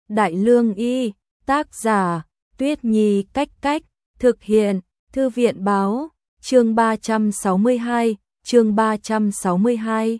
Đại Lương Y, tác giả, Tuyết Nhi Cách Cách, thực hiện, Thư viện Báo, chương 362, chương 362.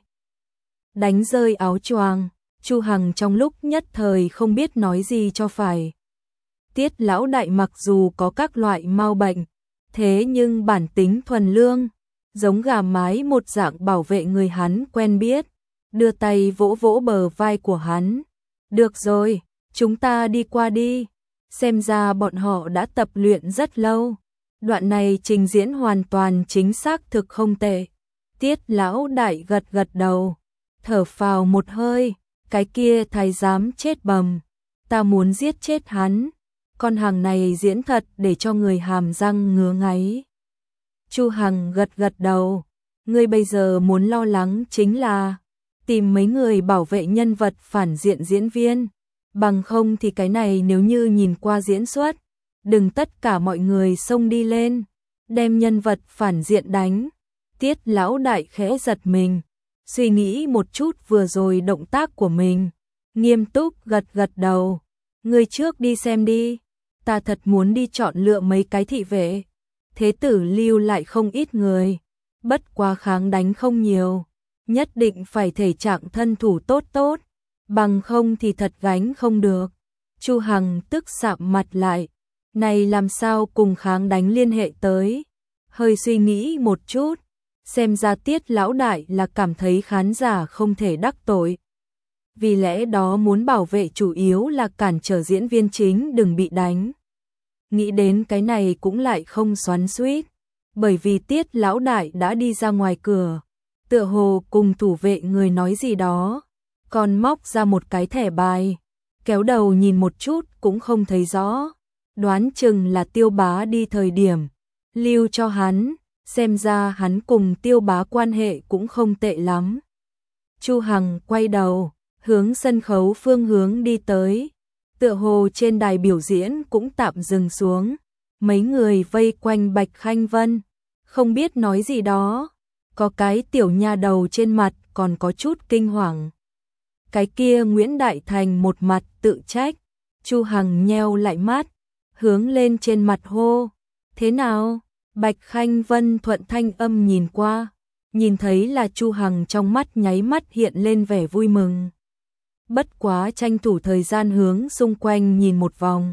Đánh rơi áo choàng, Chu Hằng trong lúc nhất thời không biết nói gì cho phải. Tiết lão đại mặc dù có các loại mau bệnh, thế nhưng bản tính thuần lương, giống gà mái một dạng bảo vệ người hắn quen biết, đưa tay vỗ vỗ bờ vai của hắn. Được rồi, chúng ta đi qua đi, xem ra bọn họ đã tập luyện rất lâu. Đoạn này trình diễn hoàn toàn chính xác thực không tệ. Tiết lão đại gật gật đầu, thở phào một hơi, cái kia thái giám chết bầm, ta muốn giết chết hắn. Con hàng này diễn thật để cho người hàm răng ngứa ngáy. Chu Hằng gật gật đầu, ngươi bây giờ muốn lo lắng chính là tìm mấy người bảo vệ nhân vật phản diện diễn viên, bằng không thì cái này nếu như nhìn qua diễn xuất, đừng tất cả mọi người xông đi lên, đem nhân vật phản diện đánh. Tiết lão đại khẽ giật mình, suy nghĩ một chút vừa rồi động tác của mình, nghiêm túc gật gật đầu. Ngươi trước đi xem đi, ta thật muốn đi chọn lựa mấy cái thị vệ. Thế tử lưu lại không ít người, bất quá kháng đánh không nhiều, nhất định phải thể trạng thân thủ tốt tốt, bằng không thì thật gánh không được. Chu Hằng tức sạm mặt lại, này làm sao cùng kháng đánh liên hệ tới. Hơi suy nghĩ một chút, xem ra Tiết lão đại là cảm thấy khán giả không thể đắc tội, vì lẽ đó muốn bảo vệ chủ yếu là cản trở diễn viên chính đừng bị đánh. Nghĩ đến cái này cũng lại không xoắn xuýt, bởi vì Tiết lão đại đã đi ra ngoài cửa, tựa hồ cùng thủ vệ người nói gì đó, còn móc ra một cái thẻ bài, kéo đầu nhìn một chút cũng không thấy rõ, đoán chừng là Tiêu Bá đi thời điểm lưu cho hắn, xem ra hắn cùng Tiêu Bá quan hệ cũng không tệ lắm. Chu Hằng quay đầu, hướng sân khấu phương hướng đi tới, tựa hồ trên đài biểu diễn cũng tạm dừng xuống, mấy người vây quanh Bạch Khanh Vân, không biết nói gì đó, có cái tiểu nha đầu trên mặt còn có chút kinh hoàng. Cái kia Nguyễn Đại Thành một mặt tự trách, Chu Hằng nheo lại mắt, hướng lên trên mặt hô, thế nào? Bạch Khanh Vân thuận thanh âm nhìn qua, nhìn thấy là Chu Hằng trong mắt nháy mắt hiện lên vẻ vui mừng. Bất quá tranh thủ thời gian hướng xung quanh nhìn một vòng,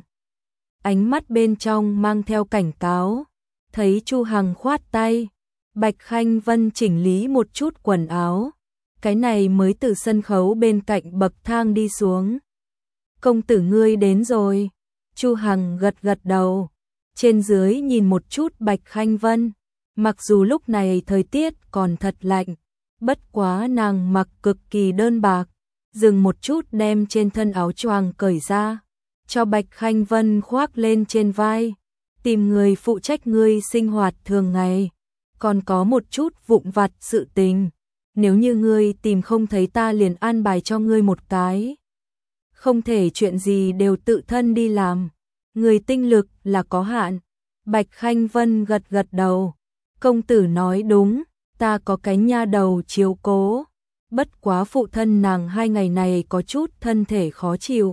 ánh mắt bên trong mang theo cảnh cáo, thấy Chu Hằng khoát tay, Bạch Khanh Vân chỉnh lý một chút quần áo, cái này mới từ sân khấu bên cạnh bậc thang đi xuống. Công tử ngươi đến rồi. Chu Hằng gật gật đầu, trên dưới nhìn một chút Bạch Khanh Vân, mặc dù lúc này thời tiết còn thật lạnh, bất quá nàng mặc cực kỳ đơn bạc, dừng một chút đem trên thân áo choàng cởi ra, cho Bạch Khanh Vân khoác lên trên vai, tìm người phụ trách ngươi sinh hoạt thường ngày, còn có một chút vụn vặt sự tình, nếu như ngươi tìm không thấy ta liền an bài cho ngươi một cái. Không thể chuyện gì đều tự thân đi làm, người tinh lực là có hạn. Bạch Khanh Vân gật gật đầu, công tử nói đúng, ta có cái nha đầu chiếu cố, bất quá phụ thân nàng 2 ngày này có chút thân thể khó chịu,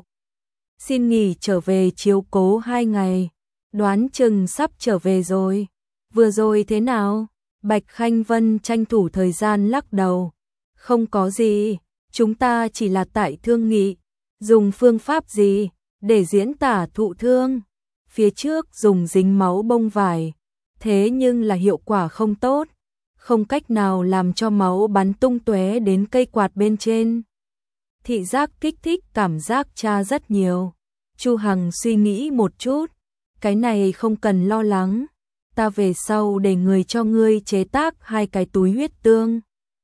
xin nghỉ trở về chiếu cố 2 ngày, đoán chừng sắp trở về rồi. Vừa rồi thế nào? Bạch Khanh Vân tranh thủ thời gian lắc đầu, không có gì, chúng ta chỉ là tại thương nghị, dùng phương pháp gì để diễn tả thụ thương. Phía trước dùng dính máu bông vải, thế nhưng là hiệu quả không tốt, không cách nào làm cho máu bắn tung tóe đến cây quạt bên trên. Thị giác kích thích cảm giác cha rất nhiều. Chu Hằng suy nghĩ một chút, cái này không cần lo lắng, ta về sau để người cho ngươi chế tác 2 cái túi huyết tương,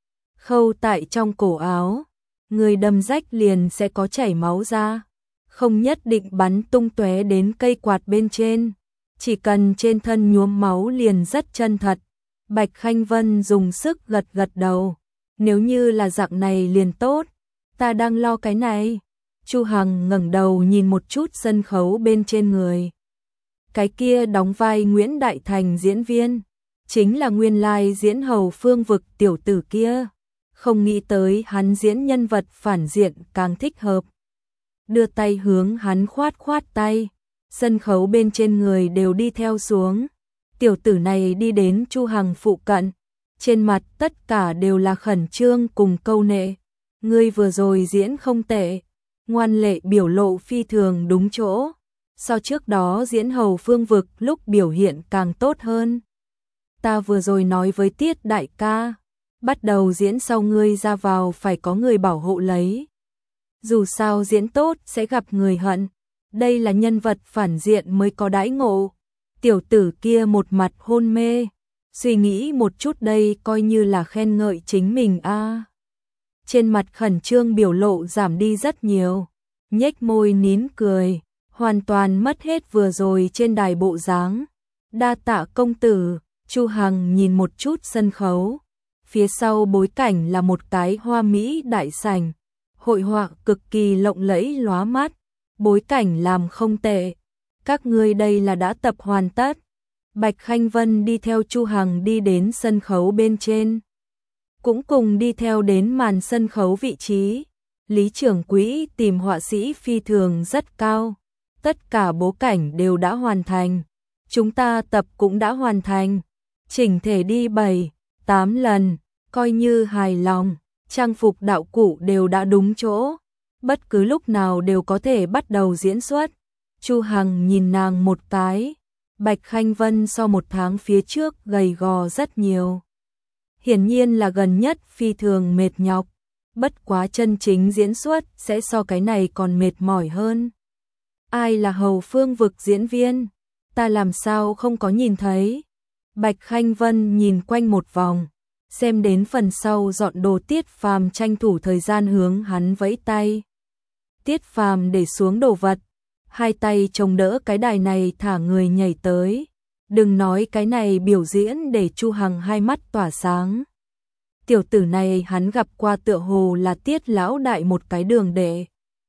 khâu tại trong cổ áo, người đâm rách liền sẽ có chảy máu ra, không nhất định bắn tung tóe đến cây quạt bên trên, chỉ cần trên thân nhuốm máu liền rất chân thật. Bạch Khanh Vân dùng sức gật gật đầu, nếu như là dạng này liền tốt, ta đang lo cái này. Chu Hằng ngẩng đầu nhìn một chút sân khấu bên trên người, cái kia đóng vai Nguyễn Đại Thành diễn viên, chính là nguyên lai diễn hầu Phương Vực tiểu tử kia, không nghĩ tới hắn diễn nhân vật phản diện càng thích hợp. đưa tay hướng hắn khoát khoát tay. Sân khấu bên trên người đều đi theo xuống. Tiểu tử này đi đến Chu Hằng phụ cận, trên mặt tất cả đều là khẩn trương cùng câu nệ. Ngươi vừa rồi diễn không tệ, ngoan lệ biểu lộ phi thường đúng chỗ. So trước đó diễn Hầu Phương Vực lúc biểu hiện càng tốt hơn. Ta vừa rồi nói với Tiết đại ca, bắt đầu diễn sau ngươi ra vào phải có người bảo hộ lấy. Dù sao diễn tốt sẽ gặp người hận, đây là nhân vật phản diện mới có đãi ngộ. Tiểu tử kia một mặt hôn mê, suy nghĩ một chút đây coi như là khen ngợi chính mình a. Trên mặt khẩn trương biểu lộ giảm đi rất nhiều, nhếch môi nín cười, hoàn toàn mất hết vừa rồi trên đài bộ dáng. Đa tạ công tử. Chu Hằng nhìn một chút sân khấu, phía sau bối cảnh là một cái hoa mỹ đại sảnh, hội họa cực kỳ lộng lẫy lóa mắt, bối cảnh làm không tệ. Các ngươi đây là đã tập hoàn tất. Bạch Khanh Vân đi theo Chu Hằng đi đến sân khấu bên trên, cũng cùng đi theo đến màn sân khấu vị trí. Lý trưởng quỹ tìm họa sĩ phi thường rất cao, tất cả bố cảnh đều đã hoàn thành, chúng ta tập cũng đã hoàn thành. Chỉnh thể đi 7-8 lần, coi như hài lòng, trang phục đạo cụ đều đã đúng chỗ, bất cứ lúc nào đều có thể bắt đầu diễn xuất. Chu Hằng nhìn nàng một cái, Bạch Khanh Vân so một tháng phía trước gầy gò rất nhiều. Hiển nhiên là gần nhất phi thường mệt nhọc, bất quá chân chính diễn xuất sẽ so cái này còn mệt mỏi hơn. Ai là Hầu Phương Vực diễn viên? Ta làm sao không có nhìn thấy? Bạch Khanh Vân nhìn quanh một vòng, xem đến phần sau dọn đồ Tiết Phàm tranh thủ thời gian hướng hắn vẫy tay. Tiết Phàm để xuống đồ vật, hai tay chống đỡ cái đài này thả người nhảy tới. Đừng nói cái này biểu diễn để Chu Hằng hai mắt tỏa sáng. Tiểu tử này hắn gặp qua tựa hồ là Tiết lão đại một cái đường đệ.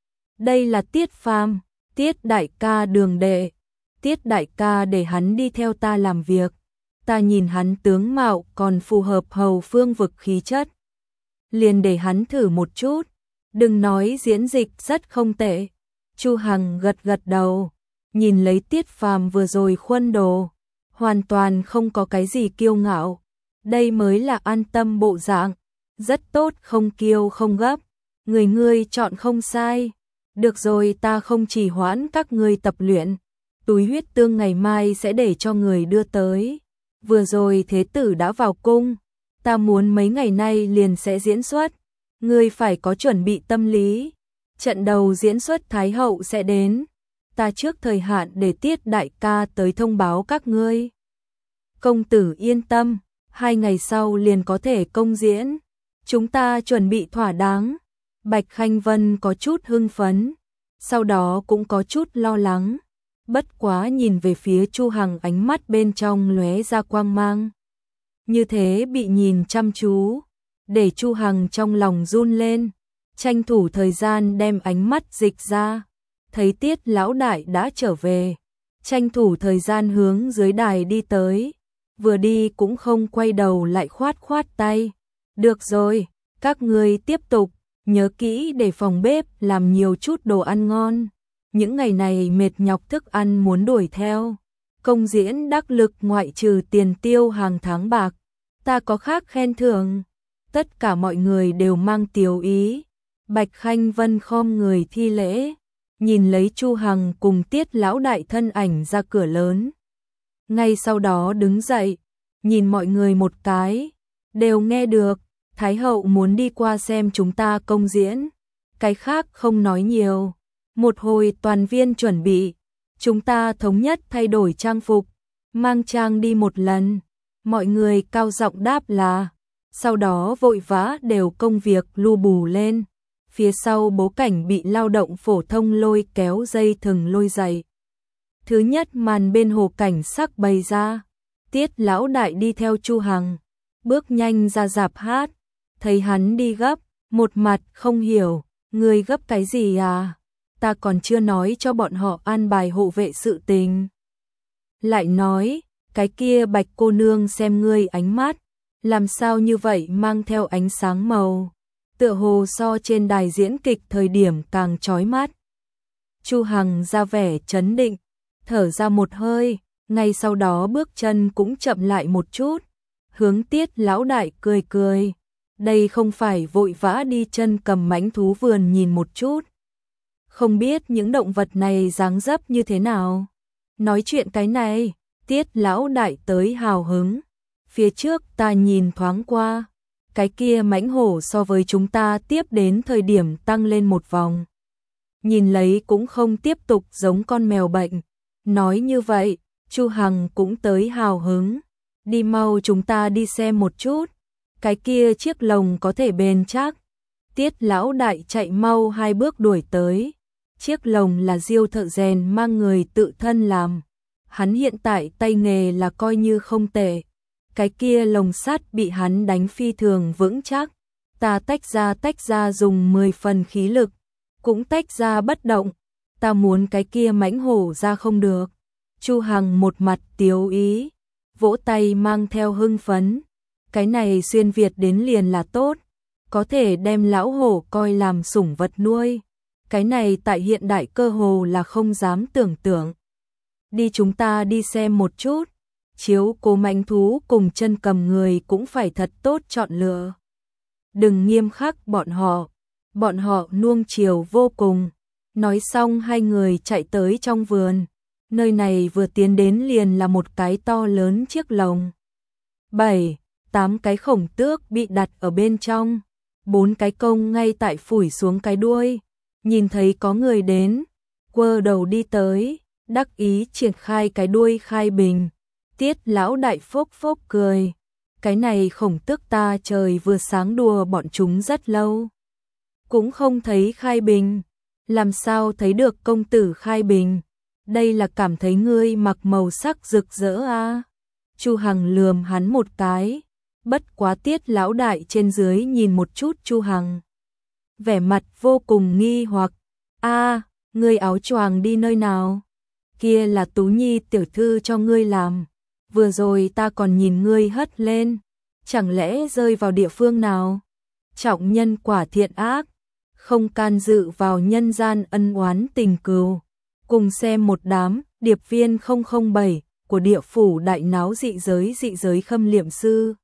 Đây là Tiết Phàm, Tiết đại ca đường đệ. Tiết đại ca để hắn đi theo ta làm việc. Ta nhìn hắn tướng mạo còn phù hợp Hầu Phương Vực khí chất, liền để hắn thử một chút. Đừng nói diễn dịch rất không tệ. Chu Hằng gật gật đầu, nhìn lấy Tiết Phàm vừa rồi khuôn đồ, hoàn toàn không có cái gì kiêu ngạo. Đây mới là an tâm bộ dạng, rất tốt, không kiêu không gấp. Ngươi chọn không sai. Được rồi, ta không trì hoãn các ngươi tập luyện. Túi huyết tương ngày mai sẽ để cho người đưa tới. Vừa rồi thế tử đã vào cung, ta muốn mấy ngày nay liền sẽ diễn xuất. Ngươi phải có chuẩn bị tâm lý. Trận đầu diễn xuất Thái hậu sẽ đến. Ta trước thời hạn để Tiết đại ca tới thông báo các ngươi. Công tử yên tâm, 2 ngày sau liền có thể công diễn. Chúng ta chuẩn bị thỏa đáng. Bạch Khanh Vân có chút hưng phấn, sau đó cũng có chút lo lắng. Bất quá nhìn về phía Chu Hằng, ánh mắt bên trong lóe ra quang mang. Như thế bị nhìn chăm chú, để Chu Hằng trong lòng run lên, tranh thủ thời gian đem ánh mắt dịch ra. Thấy Tiết lão đại đã trở về, tranh thủ thời gian hướng dưới đài đi tới, vừa đi cũng không quay đầu lại khoát khoát tay. Được rồi, các ngươi tiếp tục, nhớ kỹ để phòng bếp làm nhiều chút đồ ăn ngon. Những ngày này mệt nhọc thức ăn muốn đuổi theo. Công diễn đắc lực ngoại trừ tiền tiêu hàng tháng bạc, ta có khác khen thưởng. Tất cả mọi người đều mang tiểu ý. Bạch Khanh Vân khom người thi lễ, nhìn lấy Chu Hằng cùng Tiết lão đại thân ảnh ra cửa lớn. Ngay sau đó đứng dậy, nhìn mọi người một cái, đều nghe được, Thái hậu muốn đi qua xem chúng ta công diễn. Cái khác không nói nhiều. Một hồi toàn viên chuẩn bị, chúng ta thống nhất thay đổi trang phục, mang trang đi một lần. Mọi người cao giọng đáp là, sau đó vội vã đều công việc lu bù lên. Phía sau bố cảnh bị lao động phổ thông lôi kéo dây thừng lôi dậy. Thứ nhất màn bên hồ cảnh sắc bày ra, Tiết lão đại đi theo Chu Hằng, bước nhanh ra rạp hát. Thấy hắn đi gấp, một mặt không hiểu, ngươi gấp cái gì à? Ta còn chưa nói cho bọn họ an bài hộ vệ sự tình. Lại nói, cái kia Bạch cô nương xem ngươi ánh mắt, làm sao như vậy, mang theo ánh sáng màu, tựa hồ so trên đài diễn kịch thời điểm càng chói mắt. Chu Hằng ra vẻ trấn định, thở ra một hơi, ngay sau đó bước chân cũng chậm lại một chút, hướng Tiết lão đại cười cười. Đây không phải vội vã đi chân cầm mãnh thú vườn nhìn một chút. Không biết những động vật này dáng dấp như thế nào. Nói chuyện cái này, Tiết lão đại tới hào hứng. Phía trước ta nhìn thoáng qua, cái kia mãnh hổ so với chúng ta tiếp đến thời điểm tăng lên một vòng. Nhìn lấy cũng không tiếp tục giống con mèo bệnh. Nói như vậy, Chu Hằng cũng tới hào hứng. Đi mau, chúng ta đi xem một chút. Cái kia chiếc lồng có thể bền chắc. Tiết lão đại chạy mau 2 bước đuổi tới. Chiếc lồng là Diêu thợ rèn mang người tự thân làm. Hắn hiện tại tay nghề là coi như không tệ. Cái kia lồng sắt bị hắn đánh phi thường vững chắc. Ta tách ra dùng 10 phần khí lực, cũng tách ra bất động. Ta muốn cái kia mãnh hổ ra không được. Chu Hằng một mặt tiếu ý, vỗ tay mang theo hưng phấn. Cái này xuyên Việt đến liền là tốt, có thể đem lão hổ coi làm sủng vật nuôi. Cái này tại hiện đại cơ hồ là không dám tưởng tượng. Đi, chúng ta đi xem một chút. Chiếu cố mãnh thú cùng chân cầm người cũng phải thật tốt chọn lựa. Đừng nghiêm khắc bọn họ nuông chiều vô cùng. Nói xong 2 người chạy tới trong vườn. Nơi này vừa tiến đến liền là một cái to lớn chiếc lồng. 7, 8 cái khổng tước bị đặt ở bên trong. 4 cái công ngay tại phủi xuống cái đuôi. Nhìn thấy có người đến, quơ đầu đi tới, đắc ý triển khai cái đuôi khai bình. Tiết lão đại phốc phốc cười. Cái này khổng tước ta trời vừa sáng đùa bọn chúng rất lâu. Cũng không thấy khai bình. Làm sao thấy được công tử khai bình? Đây là cảm thấy ngươi mặc màu sắc rực rỡ à? Chu Hằng lườm hắn một cái. Bất quá Tiết lão đại trên dưới nhìn một chút Chu Hằng. Vẻ mặt vô cùng nghi hoặc. A, ngươi áo choàng đi nơi nào? Kia là Tú Nhi tiểu thư cho ngươi làm. Vừa rồi ta còn nhìn ngươi hất lên. Chẳng lẽ rơi vào địa phương nào? Trọng nhân quả thiện ác, không can dự vào nhân gian ân oán tình cừu. Cùng xem một đám điệp viên 007 của địa phủ đại náo dị giới khâm liệm sư.